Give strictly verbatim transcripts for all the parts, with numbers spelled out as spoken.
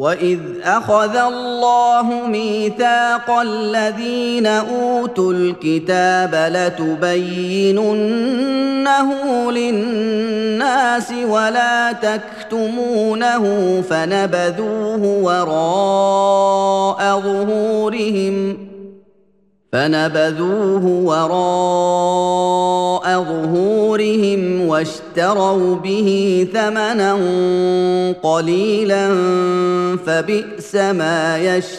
وَإِذْ أَخَذَ اللَّهُ مِيثَاقَ الَّذِينَ أُوتُوا الْكِتَابَ لَتُبَيِّنُنَّهُ لِلنَّاسِ وَلَا تَكْتُمُونَهُ فَنَبَذُوهُ وَرَاءَ ظُهُورِهِمْ فَنَبَذُوهُ وَرَاءَ ظُهُورِهِمْ وَاشْتَرَوْا بِهِ ثَمَنًا قَلِيلًا فَبِئْسَ مَا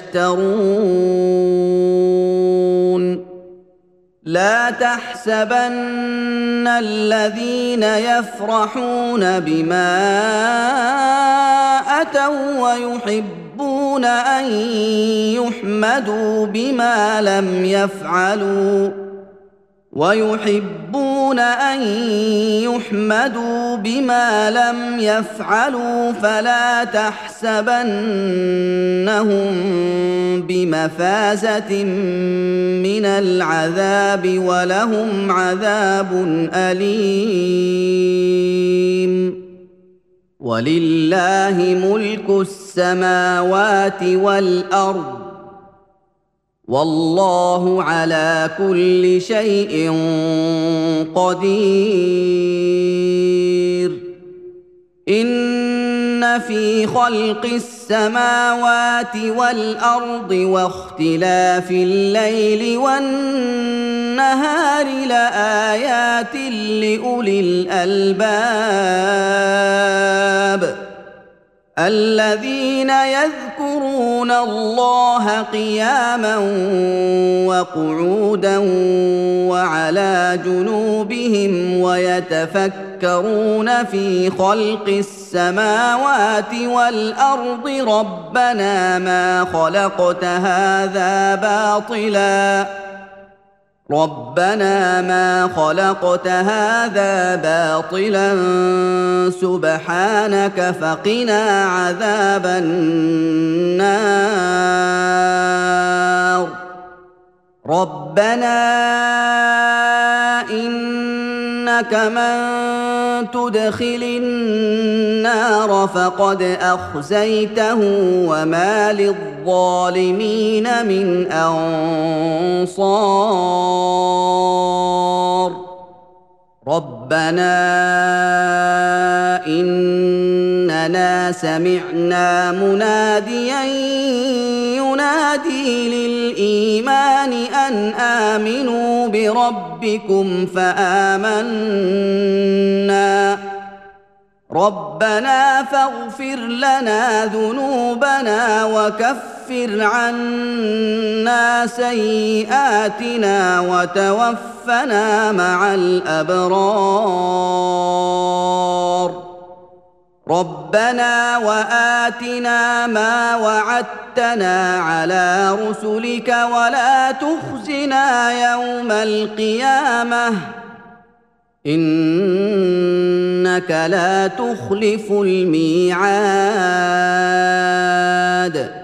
يَشْتَرُونَ لَا تَحْسَبَنَّ الَّذِينَ يَفْرَحُونَ بِمَا أَتَوا وَّيُحِبُّونَ أَن يُحْمَدُوا بِمَا لَمْ يَفْعَلُوا وَيُحِبُّونَ أَن يُحْمَدُوا بِمَا لَمْ يَفْعَلُوا فَلَا تَحْسَبَنَّهُم بِمَفَازَةٍ مِّنَ الْعَذَابِ وَلَهُمْ عَذَابٌ أَلِيمٌ وَلِلَّهِ مُلْكُ السَّمَاوَاتِ وَالْأَرْضِ وَاللَّهُ عَلَىٰ كُلِّ شَيْءٍ قَدِيرٌ إِنَّ فِي خَلْقِ السَّمَاوَاتِ وَالْأَرْضِ وَاخْتِلَافِ اللَّيْلِ وَالنَّهَارِ لَآيَاتٍ لِّأُولِي الْأَلْبَابِ الَّذِينَ يَذْكُرُونَ اللَّهَ قِيَامًا وَقُعُودًا وَعَلَىٰ جُنُوبِهِمْ وَيَتَفَكَّرُونَ فِي خَلْقِ السَّمَاوَاتِ وَالْأَرْضِ رَبَّنَا مَا خَلَقْتَ هَٰذَا بَاطِلًا رَبَّنَا مَا خَلَقْتَ هَٰذَا بَاطِلًا سُبْحَانَكَ فَقِنَا عَذَابَ النَّارِ رَبَّنَا إِنَّكَ مَن تُدْخِلِ النَّارَ فَقَدْ أَخْزَيْتَهُ وَمَا لِلظَّالِمِينَ مِنْ أَنصَارٍ رَبَّنَا إِنَّنَا سَمِعْنَا مُنَادِيًا يُنَادِي لِلْإِيمَانِ أَنْ آمِنُوا بِرَبِّكُمْ فَآمَنَّا رَبَّنَا فَاغْفِرْ لَنَا ذُنُوبَنَا وَكَفِّرْ عَنَّا سَيِّئَاتِنَا وَتَوَفَّنَا مَعَ الْأَبْرَارِ رَبَّنَا وَآتِنَا مَا وَعَدتَّنَا عَلَىٰ رُسُلِكَ وَلَا تُخْزِنَا يَوْمَ الْقِيَامَةِ إِنَّكَ لَا تُخْلِفُ الْمِيعَادَ